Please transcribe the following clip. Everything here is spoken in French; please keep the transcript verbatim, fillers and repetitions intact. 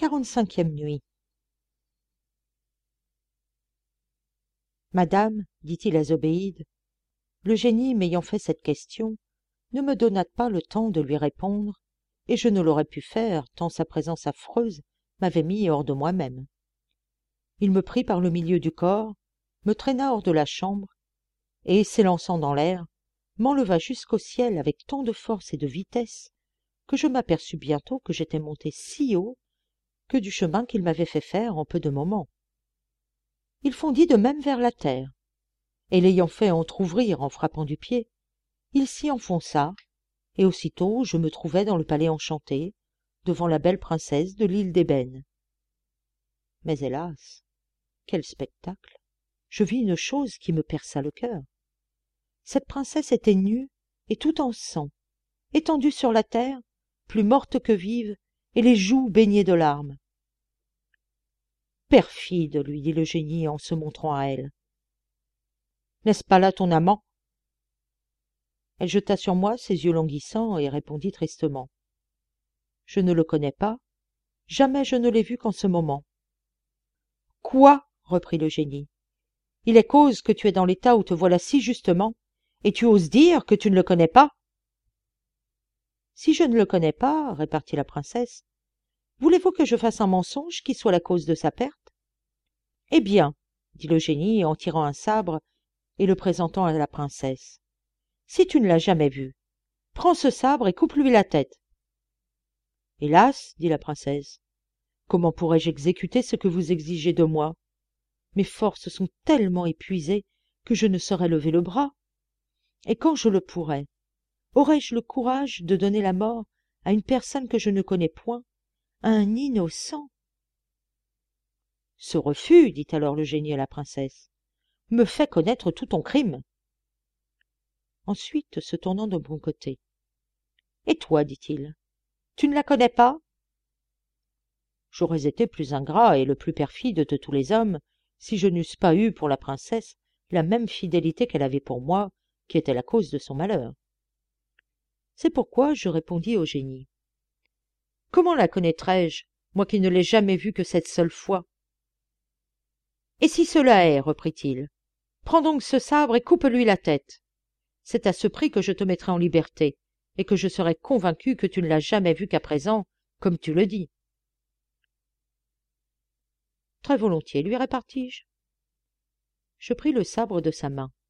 quarante-cinquième nuit. Madame, dit-il à Zobéide, le génie m'ayant fait cette question, ne me donna pas le temps de lui répondre, et je ne l'aurais pu faire tant sa présence affreuse m'avait mis hors de moi-même. Il me prit par le milieu du corps, me traîna hors de la chambre, et, s'élançant dans l'air, m'enleva jusqu'au ciel avec tant de force et de vitesse que je m'aperçus bientôt que j'étais monté si haut que du chemin qu'il m'avait fait faire en peu de moments. Il fondit de même vers la terre, et l'ayant fait entr'ouvrir en frappant du pied, il s'y enfonça, et aussitôt je me trouvai dans le palais enchanté, devant la belle princesse de l'île d'ébène. Mais hélas, quel spectacle! Je vis une chose qui me perça le cœur. Cette princesse était nue et tout en sang, étendue sur la terre, plus morte que vive, et les joues baignées de larmes. Perfide, lui dit le génie en se montrant à elle. N'est-ce pas là ton amant? Elle jeta sur moi ses yeux languissants et répondit tristement. Je ne le connais pas, jamais je ne l'ai vu qu'en ce moment. Quoi? Reprit le génie. Il est cause que tu es dans l'état où te voilà si justement, et tu oses dire que tu ne le connais pas? Si je ne le connais pas, répartit la princesse, voulez-vous que je fasse un mensonge qui soit la cause de sa perte? Eh bien, dit le génie en tirant un sabre et le présentant à la princesse, si tu ne l'as jamais vu, prends ce sabre et coupe-lui la tête. Hélas, dit la princesse, comment pourrais-je exécuter ce que vous exigez de moi? Mes forces sont tellement épuisées que je ne saurais lever le bras. Et quand je le pourrais, aurais-je le courage de donner la mort à une personne que je ne connais point, à un innocent? Ce refus, dit alors le génie à la princesse, me fait connaître tout ton crime. Ensuite, se tournant de mon côté. Et toi, dit-il, tu ne la connais pas? J'aurais été plus ingrat et le plus perfide de tous les hommes si je n'eusse pas eu pour la princesse la même fidélité qu'elle avait pour moi, qui était la cause de son malheur. C'est pourquoi je répondis au génie. Comment la connaîtrais-je, moi qui ne l'ai jamais vue que cette seule fois? Et si cela est, reprit-il, prends donc ce sabre et coupe-lui la tête. C'est à ce prix que je te mettrai en liberté, et que je serai convaincu que tu ne l'as jamais vue qu'à présent, comme tu le dis. Très volontiers, lui répartis-je. Je pris le sabre de sa main.